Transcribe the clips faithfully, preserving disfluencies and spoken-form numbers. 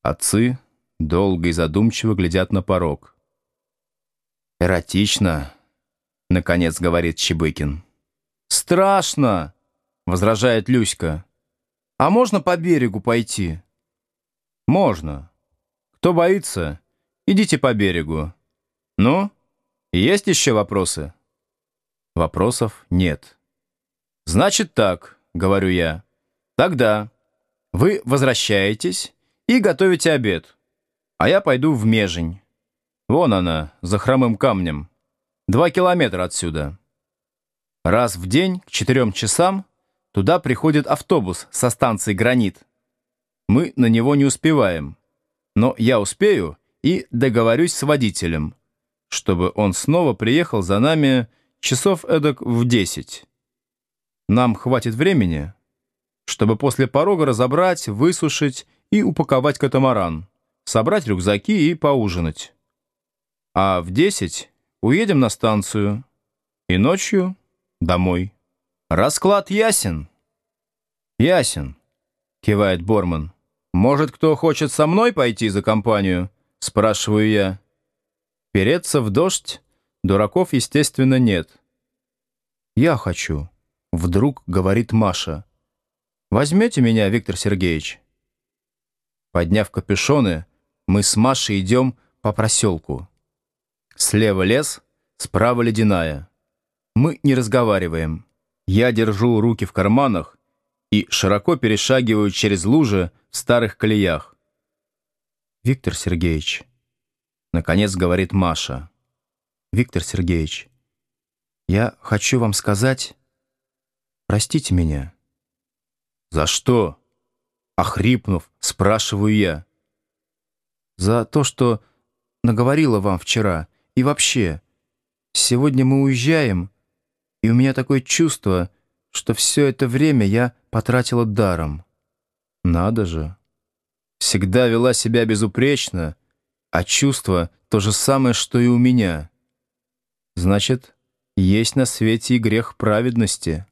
Отцы долго и задумчиво глядят на порог. «Эротично», — наконец говорит Чебыкин. «Страшно», — возражает Люська. «А можно по берегу пойти?» «Можно. Кто боится, идите по берегу. Ну, есть еще вопросы?» Вопросов нет. «Значит так», — говорю я. «Тогда вы возвращаетесь и готовите обед, а я пойду в Межень. Вон она, за хромым камнем. Два километра отсюда. Раз в день к четырем часам туда приходит автобус со станции «Гранит». Мы на него не успеваем, но я успею и договорюсь с водителем, чтобы он снова приехал за нами часов эдак в десять. Нам хватит времени, чтобы после порога разобрать, высушить и упаковать катамаран, собрать рюкзаки и поужинать. А в десять уедем на станцию и ночью домой. Расклад ясен?» «Ясен», — кивает Борман. «Может, кто хочет со мной пойти за компанию?» — спрашиваю я. Переться в дождь дураков, естественно, нет. «Я хочу», — вдруг говорит Маша. «Возьмете меня, Виктор Сергеевич?» Подняв капюшоны, мы с Машей идем по проселку. Слева лес, справа ледяная. Мы не разговариваем. Я держу руки в карманах и широко перешагиваю через лужи в старых колеях. «Виктор Сергеевич», — наконец говорит Маша. «Виктор Сергеевич, я хочу вам сказать, простите меня». «За что?» — охрипнув, спрашиваю я. «За то, что наговорила вам вчера. И вообще, сегодня мы уезжаем, и у меня такое чувство, что все это время я потратила даром». «Надо же. Всегда вела себя безупречно, а чувство то же самое, что и у меня. Значит, есть на свете и грех праведности.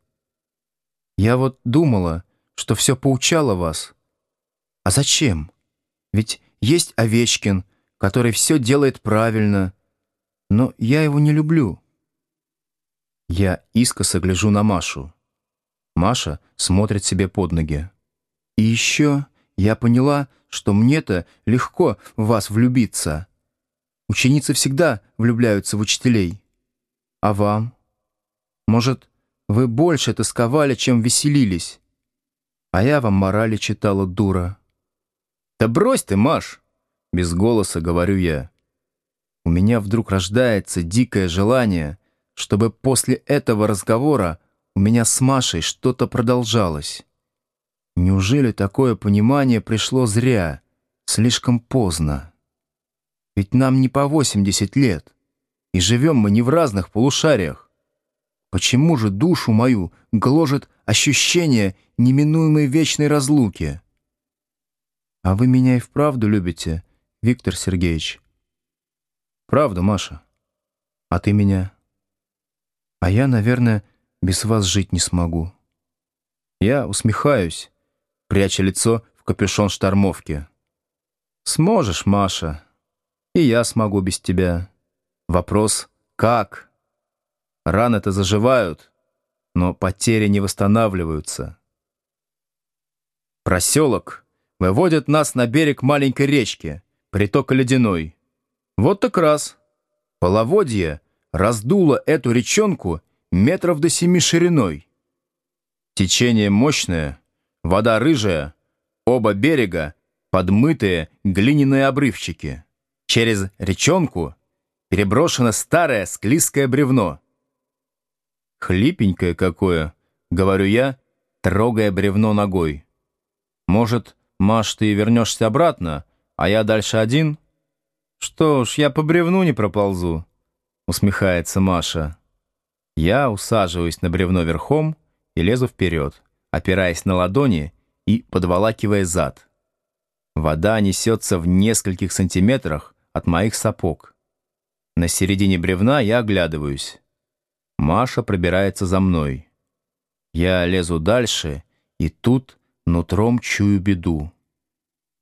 Я вот думала, что все поучало вас. А зачем? Ведь есть Овечкин, который все делает правильно, но я его не люблю». Я искоса гляжу на Машу. Маша смотрит себе под ноги. «И еще я поняла, что мне-то легко в вас влюбиться. Ученицы всегда влюбляются в учителей. А вам? Может, вы больше тосковали, чем веселились? А я вам морали читала, дура». «Да брось ты, Маш!» — без голоса говорю я. У меня вдруг рождается дикое желание, чтобы после этого разговора у меня с Машей что-то продолжалось. Неужели такое понимание пришло зря, слишком поздно? Ведь нам не по восемьдесят лет, и живем мы не в разных полушариях. Почему же душу мою гложет ощущение неминуемой вечной разлуки? А вы меня и вправду любите, Виктор Сергеевич? Правда, Маша. А ты меня? А я, наверное, без вас жить не смогу. Я усмехаюсь, пряча лицо в капюшон штормовки. Сможешь, Маша. И я смогу без тебя. Вопрос — как? Раны-то заживают, но потери не восстанавливаются. Проселок выводит нас на берег маленькой речки, притока Ледяной. Вот так раз. Половодье раздуло эту речонку метров до семи шириной. Течение мощное, вода рыжая, оба берега подмытые глиняные обрывчики. Через речонку переброшено старое склизкое бревно. «Хлипенькое какое», — говорю я, трогая бревно ногой. «Может, Маш, ты вернешься обратно, а я дальше один?» «Что ж, я по бревну не проползу», — усмехается Маша. Я усаживаюсь на бревно верхом и лезу вперед, опираясь на ладони и подволакивая зад. Вода несется в нескольких сантиметрах от моих сапог. На середине бревна я оглядываюсь. Маша пробирается за мной. Я лезу дальше, и тут нутром чую беду.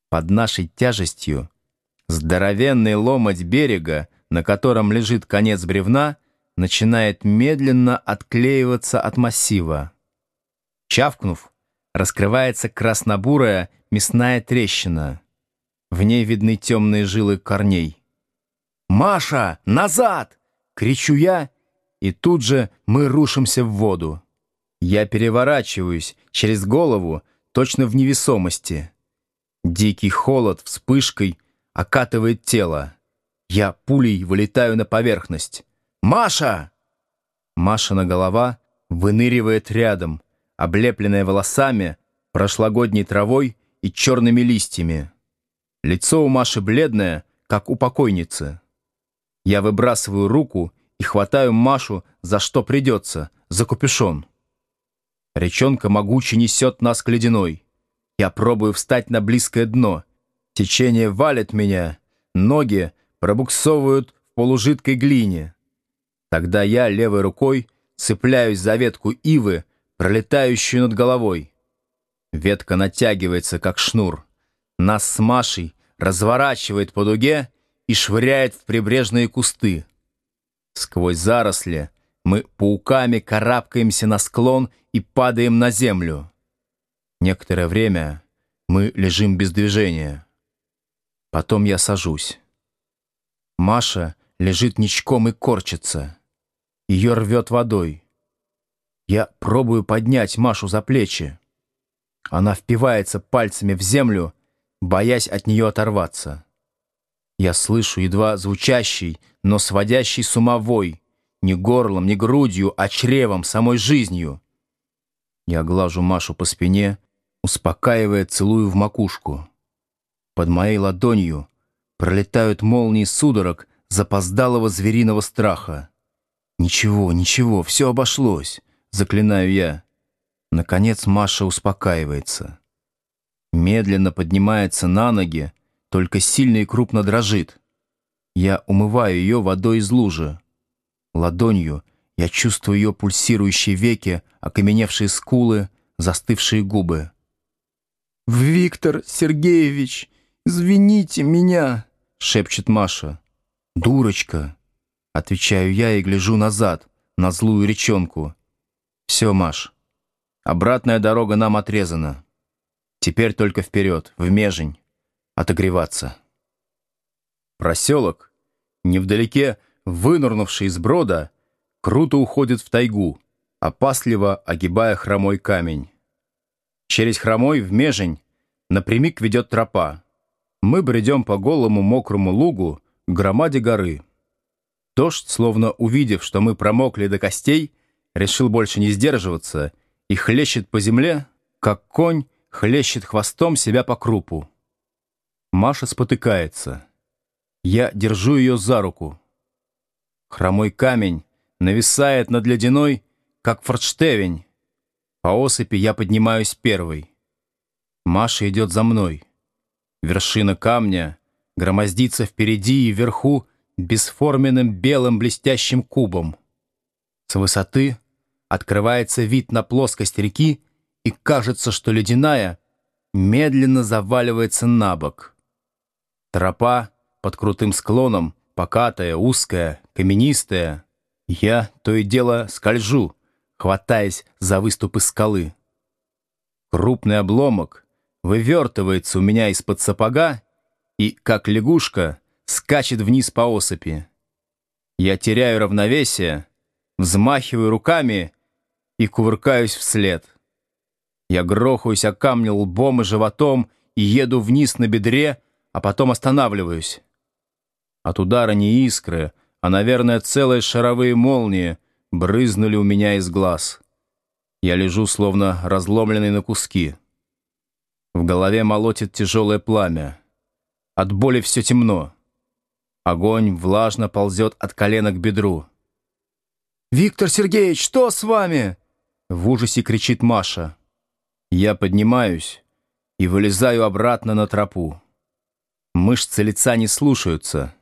Под нашей тяжестью здоровенный ломоть берега, на котором лежит конец бревна, начинает медленно отклеиваться от массива. Чавкнув, раскрывается краснобурая мясная трещина. В ней видны темные жилы корней. «Маша, назад!» — кричу я, и тут же мы рушимся в воду. Я переворачиваюсь через голову, точно в невесомости. Дикий холод вспышкой окатывает тело. Я пулей вылетаю на поверхность. «Маша!» Машина голова выныривает рядом, облепленная волосами, прошлогодней травой и черными листьями. Лицо у Маши бледное, как у покойницы. Я выбрасываю руку и хватаю Машу за что придется, за капюшон. Речонка могуче несет нас к ледяной. Я пробую встать на близкое дно. Течение валит меня, ноги пробуксовывают в полужидкой глине. Тогда я левой рукой цепляюсь за ветку ивы, пролетающую над головой. Ветка натягивается, как шнур. Нас с Машей разворачивает по дуге и швыряет в прибрежные кусты. Сквозь заросли мы пауками карабкаемся на склон и падаем на землю. Некоторое время мы лежим без движения. Потом я сажусь. Маша лежит ничком и корчится. Ее рвет водой. Я пробую поднять Машу за плечи. Она впивается пальцами в землю, боясь от нее оторваться. Я слышу едва звучащий, но сводящий с ума вой, не горлом, не грудью, а чревом, самой жизнью. Я глажу Машу по спине, успокаивая, целую в макушку. Под моей ладонью пролетают молнии судорог запоздалого звериного страха. «Ничего, ничего, все обошлось», — заклинаю я. Наконец Маша успокаивается. Медленно поднимается на ноги, только сильно и крупно дрожит. Я умываю ее водой из лужи. Ладонью я чувствую ее пульсирующие веки, окаменевшие скулы, застывшие губы. «Виктор Сергеевич, извините меня!» — шепчет Маша. «Дурочка!» — отвечаю я и гляжу назад, на злую речонку. «Все, Маш, обратная дорога нам отрезана. Теперь только вперед, в Межень, отогреваться». Проселок, невдалеке вынырнувший из брода, круто уходит в тайгу, опасливо огибая хромой камень. Через хромой в Межень напрямик ведет тропа. Мы бредем по голому мокрому лугу к громаде горы. Дождь, словно увидев, что мы промокли до костей, решил больше не сдерживаться и хлещет по земле, как конь хлещет хвостом себя по крупу. Маша спотыкается. Я держу ее за руку. Хромой камень нависает над ледяной, как форштевень. По осыпи я поднимаюсь первый. Маша идет за мной. Вершина камня громоздится впереди и вверху бесформенным белым блестящим кубом. С высоты открывается вид на плоскость реки, и кажется, что ледяная медленно заваливается на бок. Тропа под крутым склоном, покатая, узкая, каменистая. Я то и дело скольжу, хватаясь за выступы скалы. Крупный обломок вывертывается у меня из-под сапога и, как лягушка, скачет вниз по осыпи. Я теряю равновесие, взмахиваю руками и кувыркаюсь вслед. Я грохаюсь о камни лбом и животом и еду вниз на бедре, а потом останавливаюсь. От удара не искры, а, наверное, целые шаровые молнии брызнули у меня из глаз. Я лежу, словно разломленный на куски. В голове молотит тяжелое пламя. От боли все темно. Огонь влажно ползет от колена к бедру. «Виктор Сергеевич, что с вами?» В ужасе кричит Маша. Я поднимаюсь и вылезаю обратно на тропу. Мышцы лица не слушаются.